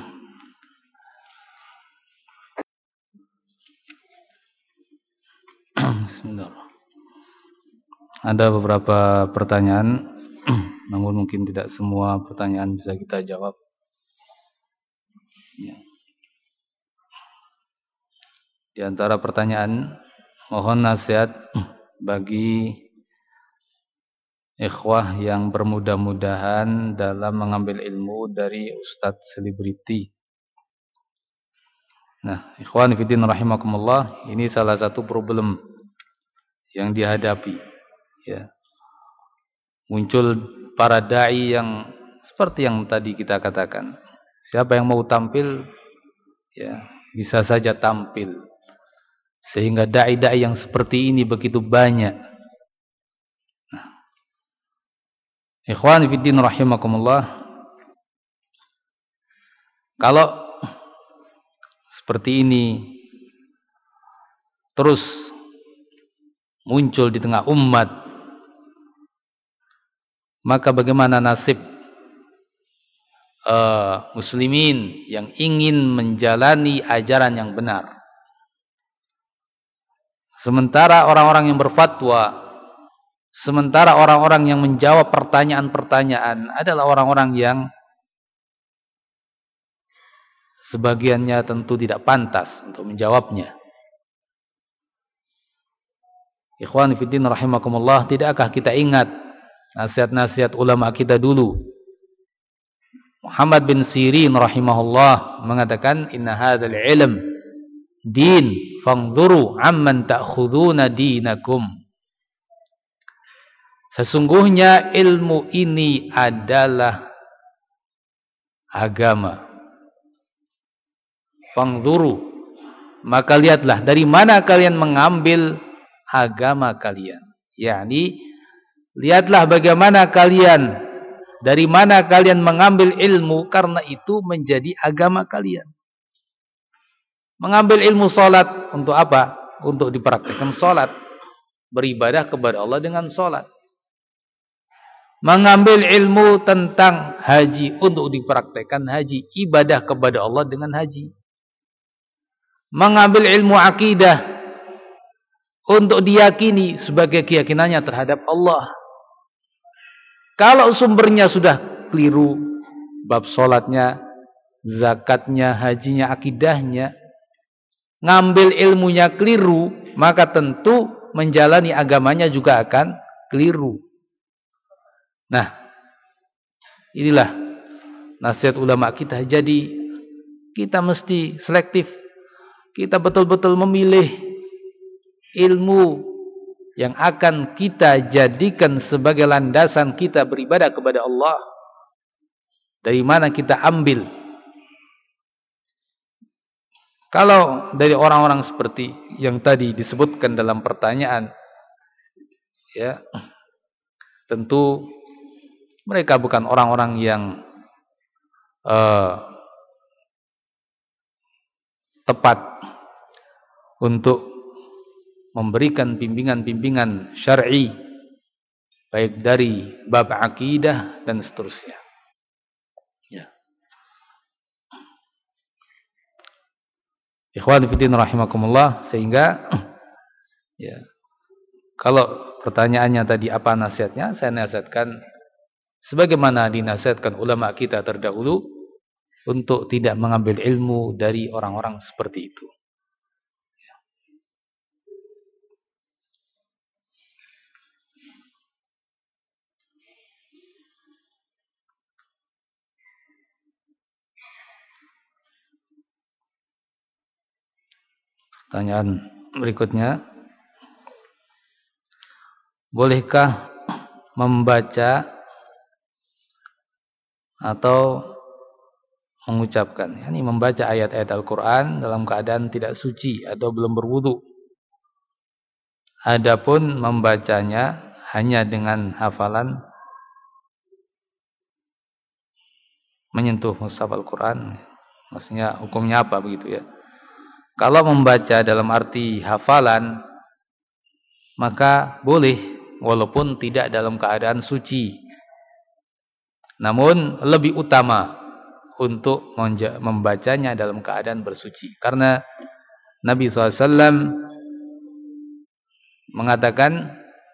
Bismillah. Ada beberapa pertanyaan, namun mungkin tidak semua pertanyaan bisa kita jawab. Ya. Di antara pertanyaan, mohon nasihat bagi ikhwah yang bermudah-mudahan dalam mengambil ilmu dari ustadz selebriti. Nah, ikhwan fillah rahimakumullah, ini salah satu problem yang dihadapi. Ya. Muncul para dai yang seperti yang tadi kita katakan. Siapa yang mau tampil, ya bisa saja tampil. Sehingga dai-dai yang seperti ini begitu banyak. Nah, ikhwan fillah rahimakumullah, kalau seperti ini terus muncul di tengah umat, maka bagaimana nasib muslimin yang ingin menjalani ajaran yang benar? Sementara orang-orang yang berfatwa, sementara orang-orang yang menjawab pertanyaan-pertanyaan adalah orang-orang yang sebagiannya tentu tidak pantas untuk menjawabnya. Ikhwan fillah rahimakumullah, tidakkah kita ingat nasihat-nasihat ulama kita dulu? Muhammad bin Sirin rahimahullah mengatakan, inna hadzal ilm din fanzuru amman ta'khuduna dinakum. Sesungguhnya ilmu ini adalah agama. Fanzuru, maka lihatlah dari mana kalian mengambil agama kalian. Yani lihatlah bagaimana kalian, dari mana kalian mengambil ilmu, karena itu menjadi agama kalian. Mengambil ilmu salat untuk apa? Untuk dipraktikkan salat. Beribadah kepada Allah dengan salat. Mengambil ilmu tentang haji untuk dipraktikkan haji. Ibadah kepada Allah dengan haji. Mengambil ilmu akidah untuk diyakini sebagai keyakinannya terhadap Allah. Kalau sumbernya sudah keliru, bab salatnya, zakatnya, hajinya, akidahnya, ngambil ilmunya keliru, maka tentu menjalani agamanya juga akan keliru. Nah, inilah nasihat ulama kita. Jadi kita mesti selektif. Kita betul-betul memilih ilmu yang akan kita jadikan sebagai landasan kita beribadah kepada Allah. Dari mana kita ambil? Kalau dari orang-orang seperti yang tadi disebutkan dalam pertanyaan, ya, tentu mereka bukan orang-orang yang tepat untuk memberikan bimbingan-bimbingan syar'i, baik dari bab akidah dan seterusnya. Ya. Ikhwan fillah rahimakumullah, sehingga ya, kalau pertanyaannya tadi apa nasihatnya, saya nasihatkan sebagaimana dinasihatkan ulama kita terdahulu untuk tidak mengambil ilmu dari orang-orang seperti itu. Pertanyaan berikutnya, bolehkah membaca atau mengucapkan, yakni membaca ayat-ayat Al-Quran dalam keadaan tidak suci atau belum berwudu? Adapun membacanya hanya dengan hafalan menyentuh mushaf Al-Quran, maksudnya hukumnya apa begitu ya? Kalau membaca dalam arti hafalan, maka boleh walaupun tidak dalam keadaan suci. Namun lebih utama untuk membacanya dalam keadaan bersuci. Karena Nabi SAW mengatakan,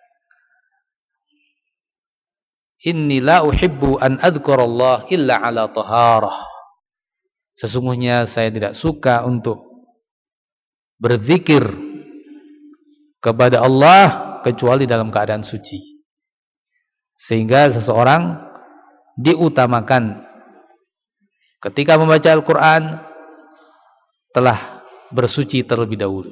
Inni la uhibbu an adhkurallah illa ala taharah. Sesungguhnya saya tidak suka untuk berzikir kepada Allah kecuali dalam keadaan suci. Sehingga seseorang diutamakan ketika membaca Al-Quran telah bersuci terlebih dahulu.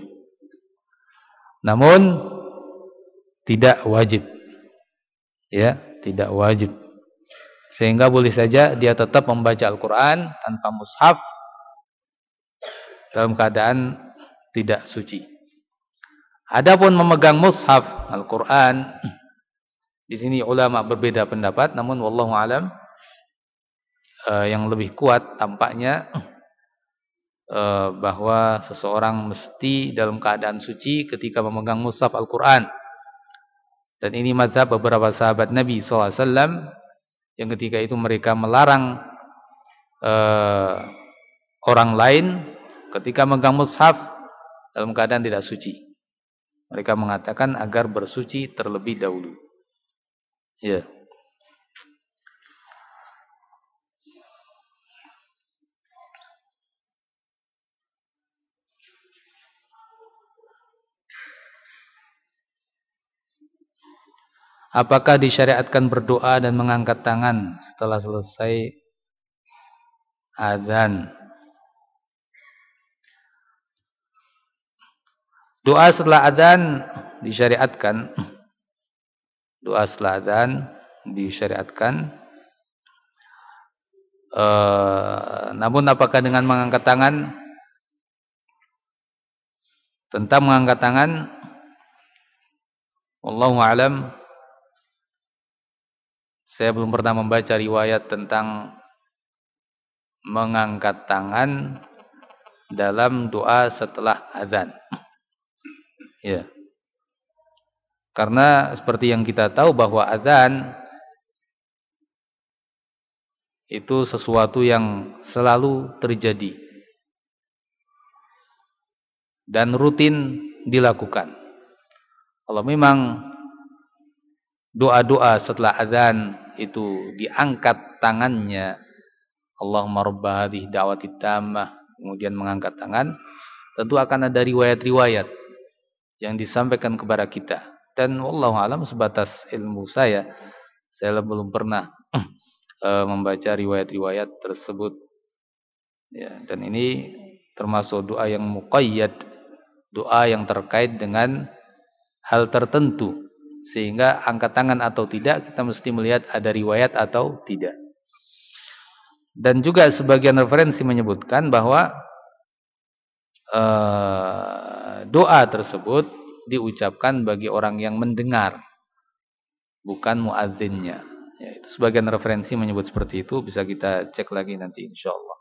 Namun tidak wajib. Ya, tidak wajib. Sehingga boleh saja dia tetap membaca Al-Quran tanpa mushaf dalam keadaan tidak suci. Adapun memegang mushaf Al-Quran, di sini ulama berbeda pendapat, namun wallahu alam yang lebih kuat tampaknya bahwa seseorang mesti dalam keadaan suci ketika memegang mushaf Al-Quran. Dan ini mazhab beberapa sahabat Nabi SAW yang ketika itu mereka melarang orang lain ketika memegang mushaf dalam keadaan tidak suci. Mereka mengatakan agar bersuci terlebih dahulu. Ya. Apakah disyariatkan berdoa dan mengangkat tangan setelah selesai azan? Doa setelah azan disyariatkan. Doa setelah azan disyariatkan. Namun apakah dengan mengangkat tangan? Tentang mengangkat tangan, wallahu a'lam, saya belum pernah membaca riwayat tentang mengangkat tangan dalam doa setelah azan. Ya. Karena seperti yang kita tahu bahwa azan itu sesuatu yang selalu terjadi dan rutin dilakukan. Kalau memang doa-doa setelah azan itu diangkat tangannya, Allahumma rabba hadhihi da'wati tammah, kemudian mengangkat tangan, tentu akan ada riwayat-riwayat yang disampaikan kepada kita. Dan wallahu alam, sebatas ilmu saya belum pernah membaca riwayat-riwayat tersebut. Ya, dan ini termasuk doa yang muqayyad, doa yang terkait dengan hal tertentu, sehingga angkat tangan atau tidak kita mesti melihat ada riwayat atau tidak. Dan juga sebagian referensi menyebutkan bahwa doa tersebut diucapkan bagi orang yang mendengar, bukan muadzinnya. Ya, itu sebagian referensi menyebut seperti itu, bisa kita cek lagi nanti insyaallah.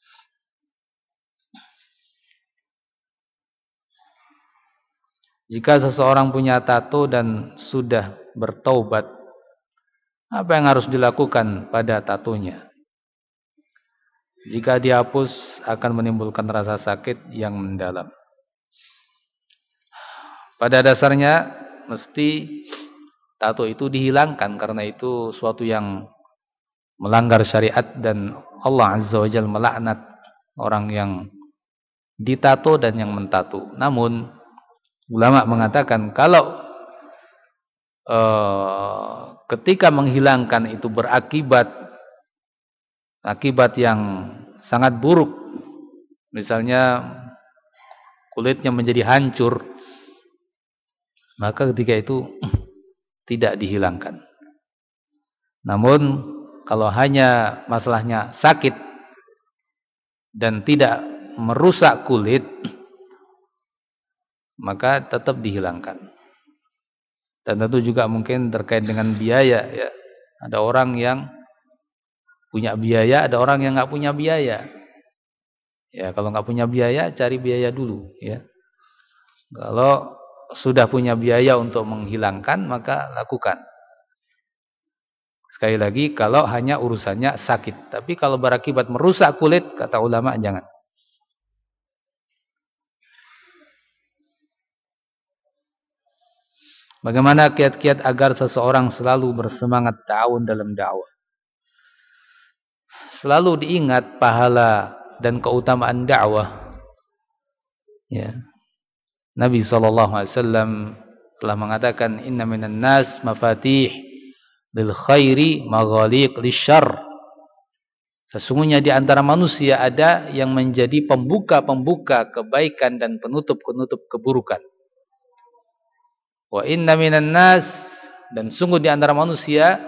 Jika seseorang punya tato dan sudah bertaubat, apa yang harus dilakukan pada tatonya? Jika dihapus akan menimbulkan rasa sakit yang mendalam. Pada dasarnya mesti tato itu dihilangkan karena itu suatu yang melanggar syariat dan Allah Azza wa Jalla melaknat orang yang ditato dan yang mentato. Namun ulama mengatakan kalau ketika menghilangkan itu berakibat yang sangat buruk, misalnya kulitnya menjadi hancur, maka ketika itu tidak dihilangkan. Namun kalau hanya masalahnya sakit dan tidak merusak kulit, maka tetap dihilangkan. Dan tentu juga mungkin terkait dengan biaya ya. Ada orang yang punya biaya, ada orang yang nggak punya biaya. Ya, kalau nggak punya biaya, cari biaya dulu ya. Kalau sudah punya biaya untuk menghilangkan, maka lakukan. Sekali lagi, kalau hanya urusannya sakit. Tapi kalau berakibat merusak kulit, kata ulama, jangan. Bagaimana kiat-kiat agar seseorang selalu bersemangat ta'awun dalam dakwah? Selalu diingat pahala dan keutamaan dakwah. Ya. Nabi SAW telah mengatakan, Inna minan nas mafatih lil khairi maghaliq lisyarr. Sesungguhnya di antara manusia ada yang menjadi pembuka-pembuka kebaikan dan penutup-penutup keburukan. Wa inna minan nas, dan sungguh di antara manusia,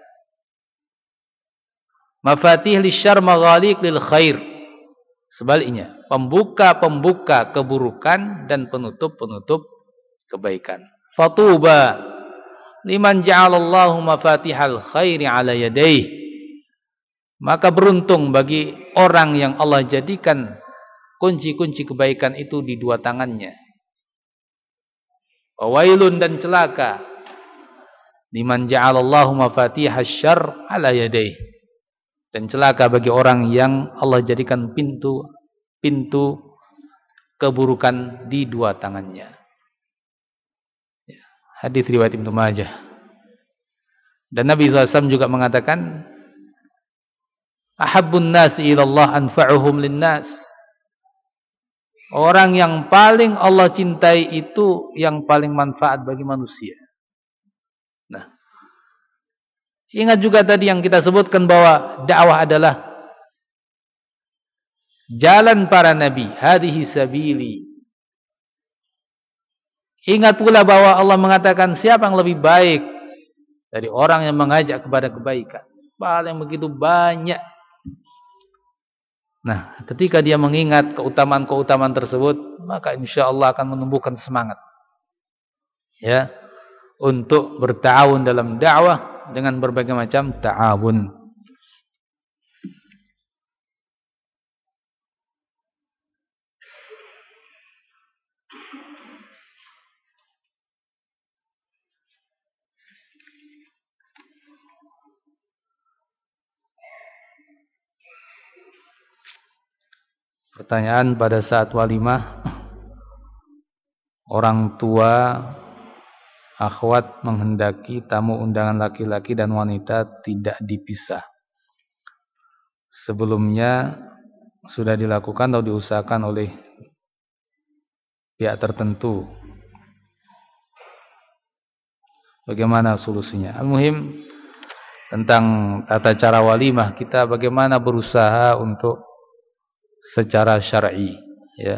mafatih lisyarr maghaliq lil khair. Sebaliknya, pembuka-pembuka keburukan dan penutup-penutup kebaikan. Fatuba liman ja'alallahu mafatihal khairi ala yadayhi. Maka beruntung bagi orang yang Allah jadikan kunci-kunci kebaikan itu di dua tangannya. Wailun, dan celaka liman ja'alallahu mafatihasy syarr ala yadayhi. Dan celaka bagi orang yang Allah jadikan pintu keburukan di dua tangannya. Hadis riwayat Ibnu Majah. Dan Nabi SAW juga mengatakan, ahabbun nasi ilallah anfa'uhum linnas. Orang yang paling Allah cintai itu yang paling manfaat bagi manusia. Nah, ingat juga tadi yang kita sebutkan bahwa dakwah adalah jalan para nabi. Hadhihi sabili. Ingat pula bahwa Allah mengatakan siapa yang lebih baik dari orang yang mengajak kepada kebaikan. Paling begitu banyak. Nah, ketika dia mengingat keutamaan-keutamaan tersebut, maka insya Allah akan menumbuhkan semangat, ya, untuk berta'awun dalam dakwah dengan berbagai macam ta'awun. Pertanyaan, pada saat walimah orang tua akhwat menghendaki tamu undangan laki-laki dan wanita tidak dipisah. Sebelumnya sudah dilakukan atau diusahakan oleh pihak tertentu. Bagaimana solusinya? Al-muhim tentang tata cara walimah, kita bagaimana berusaha untuk secara syar'i, ya.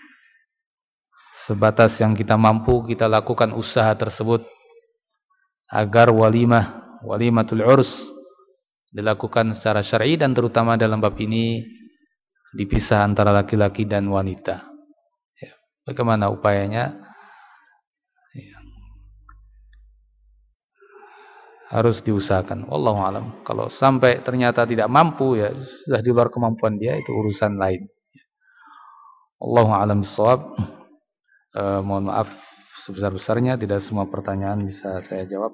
Sebatas yang kita mampu kita lakukan usaha tersebut agar walimatul urs dilakukan secara syar'i, dan terutama dalam bab ini dipisah antara laki-laki dan wanita. Ya. Bagaimana upayanya? Ya. Harus diusahakan. Wallahu alam. Kalau sampai ternyata tidak mampu, ya sudah di luar kemampuan dia, itu urusan lain. Wallahu alam bissawab. Mohon maaf sebesar-besarnya tidak semua pertanyaan bisa saya jawab.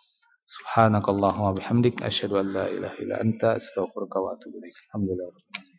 Subhanakallahumma bihamdik asyhadu an la ilaha illa anta astaghfiruka wa atubu ilaik. Alhamdulillah.